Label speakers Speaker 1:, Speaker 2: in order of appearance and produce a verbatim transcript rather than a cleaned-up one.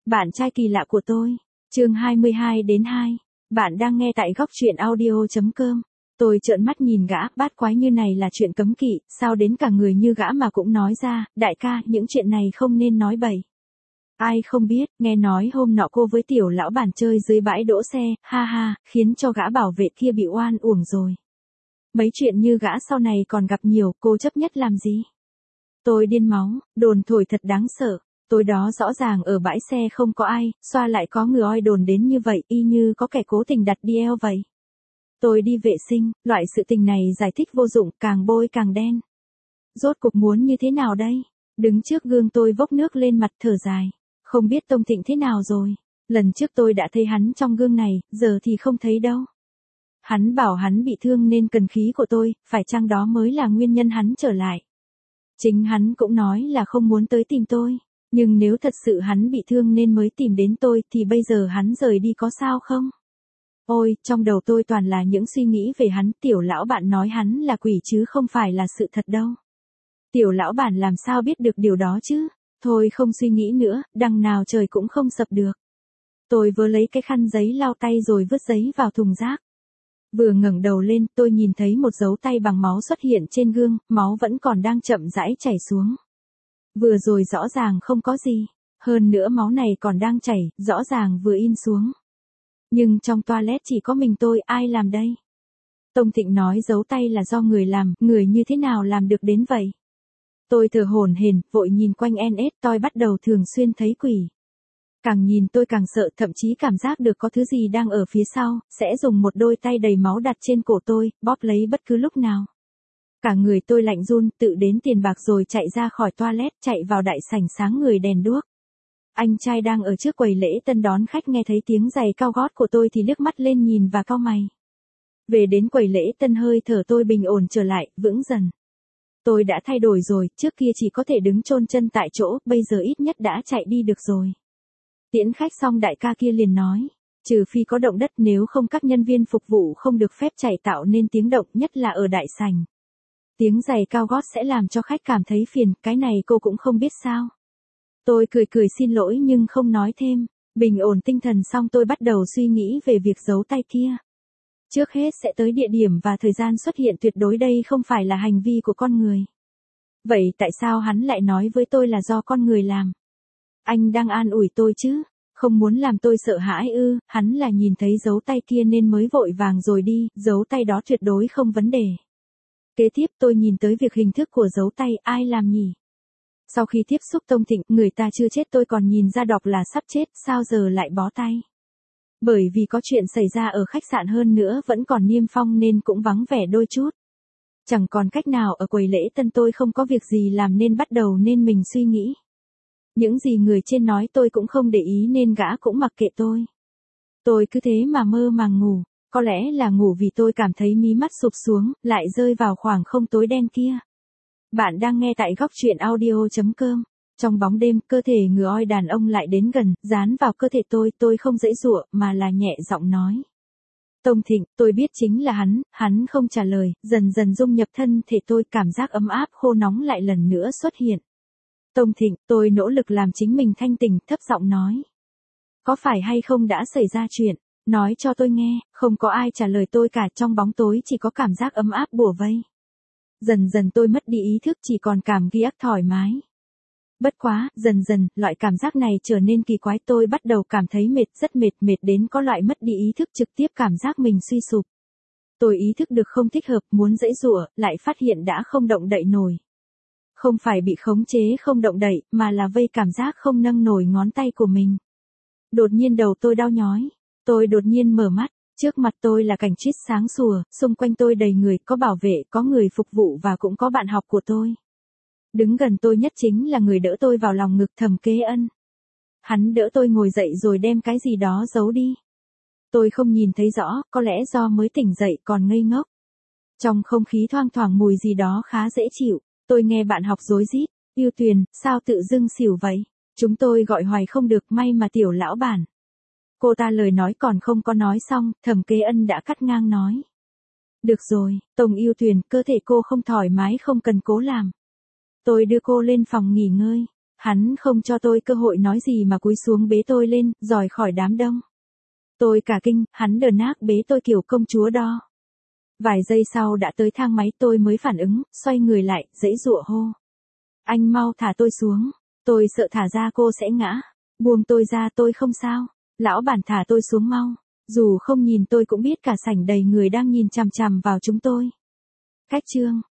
Speaker 1: Bạn trai kỳ lạ của tôi. Chương hai mươi hai đến hai. Bạn đang nghe tại góc truyện audio chấm com. Tôi trợn mắt nhìn gã, bát quái như này là chuyện cấm kỵ, sao đến cả người như gã mà cũng nói ra, đại ca, những chuyện này không nên nói bậy. Ai không biết, nghe nói hôm nọ cô với tiểu lão bản chơi dưới bãi đỗ xe, ha ha, khiến cho gã bảo vệ kia bị oan uổng rồi. Mấy chuyện như gã sau này còn gặp nhiều, cô chấp nhất làm gì? Tôi điên máu, đồn thổi thật đáng sợ. Tối đó rõ ràng ở bãi xe không có ai, xoa lại có người oi đồn đến như vậy, y như có kẻ cố tình đặt đi eo vậy. Tôi đi vệ sinh, loại sự tình này giải thích vô dụng, càng bôi càng đen. Rốt cuộc muốn như thế nào đây? Đứng trước gương tôi vốc nước lên mặt thở dài. Không biết Tông Thịnh thế nào rồi. Lần trước tôi đã thấy hắn trong gương này, giờ thì không thấy đâu. Hắn bảo hắn bị thương nên cần khí của tôi, phải chăng đó mới là nguyên nhân hắn trở lại. Chính hắn cũng nói là không muốn tới tìm tôi. Nhưng nếu thật sự hắn bị thương nên mới tìm đến tôi thì bây giờ hắn rời đi có sao không? Ôi, trong đầu tôi toàn là những suy nghĩ về hắn, tiểu lão bạn nói hắn là quỷ chứ không phải là sự thật đâu. Tiểu lão bản làm sao biết được điều đó chứ? Thôi không suy nghĩ nữa, đằng nào trời cũng không sập được. Tôi vừa lấy cái khăn giấy lau tay rồi vứt giấy vào thùng rác. Vừa ngẩng đầu lên, tôi nhìn thấy một dấu tay bằng máu xuất hiện trên gương, máu vẫn còn đang chậm rãi chảy xuống. Vừa rồi rõ ràng không có gì, hơn nữa máu này còn đang chảy, rõ ràng vừa in xuống. Nhưng trong toilet chỉ có mình tôi, ai làm đây? Tông Thịnh nói dấu tay là do người làm, người như thế nào làm được đến vậy? Tôi thở hổn hển, vội nhìn quanh en ét, tôi bắt đầu thường xuyên thấy quỷ. Càng nhìn tôi càng sợ, thậm chí cảm giác được có thứ gì đang ở phía sau, sẽ dùng một đôi tay đầy máu đặt trên cổ tôi, bóp lấy bất cứ lúc nào. Cả người tôi lạnh run, tự đến tiền bạc rồi chạy ra khỏi toilet, chạy vào đại sảnh sáng người đèn đuốc. Anh trai đang ở trước quầy lễ tân đón khách nghe thấy tiếng giày cao gót của tôi thì liếc mắt lên nhìn và cau mày. Về đến quầy lễ tân hơi thở tôi bình ổn trở lại, vững dần. Tôi đã thay đổi rồi, trước kia chỉ có thể đứng chôn chân tại chỗ, bây giờ ít nhất đã chạy đi được rồi. Tiễn khách xong đại ca kia liền nói, trừ phi có động đất, nếu không các nhân viên phục vụ không được phép chạy tạo nên tiếng động, nhất là ở đại sảnh. Tiếng giày cao gót sẽ làm cho khách cảm thấy phiền, cái này cô cũng không biết sao. Tôi cười cười xin lỗi nhưng không nói thêm, bình ổn tinh thần xong tôi bắt đầu suy nghĩ về việc giấu tay kia. Trước hết sẽ tới địa điểm và thời gian xuất hiện, tuyệt đối đây không phải là hành vi của con người. Vậy tại sao hắn lại nói với tôi là do con người làm? Anh đang an ủi tôi chứ, không muốn làm tôi sợ hãi ư? Hắn là nhìn thấy dấu tay kia nên mới vội vàng rồi đi, dấu tay đó tuyệt đối không vấn đề. Kế tiếp tôi nhìn tới việc hình thức của dấu tay, ai làm nhỉ? Sau khi tiếp xúc Tông Thịnh, người ta chưa chết tôi còn nhìn ra đọc là sắp chết, sao giờ lại bó tay? Bởi vì có chuyện xảy ra ở khách sạn, hơn nữa vẫn còn niêm phong nên cũng vắng vẻ đôi chút. Chẳng còn cách nào, ở quầy lễ tân tôi không có việc gì làm nên bắt đầu nên mình suy nghĩ. Những gì người trên nói tôi cũng không để ý nên gã cũng mặc kệ tôi. Tôi cứ thế mà mơ màng ngủ, có lẽ là ngủ vì tôi cảm thấy mí mắt sụp xuống, lại rơi vào khoảng không tối đen kia. Bạn đang nghe tại góc truyện audio chấm com. Trong bóng đêm, cơ thể người oi đàn ông lại đến gần, dán vào cơ thể tôi, tôi không giãy giụa mà là nhẹ giọng nói. Tông Thịnh, tôi biết chính là hắn, hắn không trả lời, dần dần dung nhập thân thể tôi, cảm giác ấm áp khô nóng lại lần nữa xuất hiện. Tông Thịnh, tôi nỗ lực làm chính mình thanh tỉnh, thấp giọng nói. Có phải hay không đã xảy ra chuyện? Nói cho tôi nghe. Không có ai trả lời tôi cả, trong bóng tối chỉ có cảm giác ấm áp bủa vây. Dần dần tôi mất đi ý thức, chỉ còn cảm giác thoải mái. Bất quá, dần dần, loại cảm giác này trở nên kỳ quái, tôi bắt đầu cảm thấy mệt, rất mệt, mệt đến có loại mất đi ý thức, trực tiếp cảm giác mình suy sụp. Tôi ý thức được không thích hợp, muốn giãy giụa, lại phát hiện đã không động đậy nổi. Không phải bị khống chế không động đậy, mà là vây cảm giác không nâng nổi ngón tay của mình. Đột nhiên đầu tôi đau nhói, tôi đột nhiên mở mắt. Trước mặt tôi là cảnh trít sáng sủa, xung quanh tôi đầy người, có bảo vệ, có người phục vụ và cũng có bạn học của tôi. Đứng gần tôi nhất chính là người đỡ tôi vào lòng ngực, Thẩm Kế Ân. Hắn đỡ tôi ngồi dậy rồi đem cái gì đó giấu đi. Tôi không nhìn thấy rõ, có lẽ do mới tỉnh dậy còn ngây ngốc. Trong không khí thoang thoảng mùi gì đó khá dễ chịu, tôi nghe bạn học rối rít, Yêu Tuyền, sao tự dưng xỉu vậy? Chúng tôi gọi hoài không được, may mà tiểu lão bản. Cô ta lời nói còn không có nói xong, Thẩm Kế Ân đã cắt ngang nói. Được rồi, Tông Yêu Tuyền, cơ thể cô không thoải mái không cần cố làm. Tôi đưa cô lên phòng nghỉ ngơi. Hắn không cho tôi cơ hội nói gì mà cúi xuống bế tôi lên, dòi khỏi đám đông. Tôi cả kinh, hắn đờ nác bế tôi kiểu công chúa đo. Vài giây sau đã tới thang máy tôi mới phản ứng, xoay người lại, giãy giụa hô. Anh mau thả tôi xuống, tôi sợ thả ra cô sẽ ngã. Buông tôi ra, tôi không sao. Lão bản thả tôi xuống mau. Dù không nhìn tôi cũng biết cả sảnh đầy người đang nhìn chằm chằm vào chúng tôi. Cách chương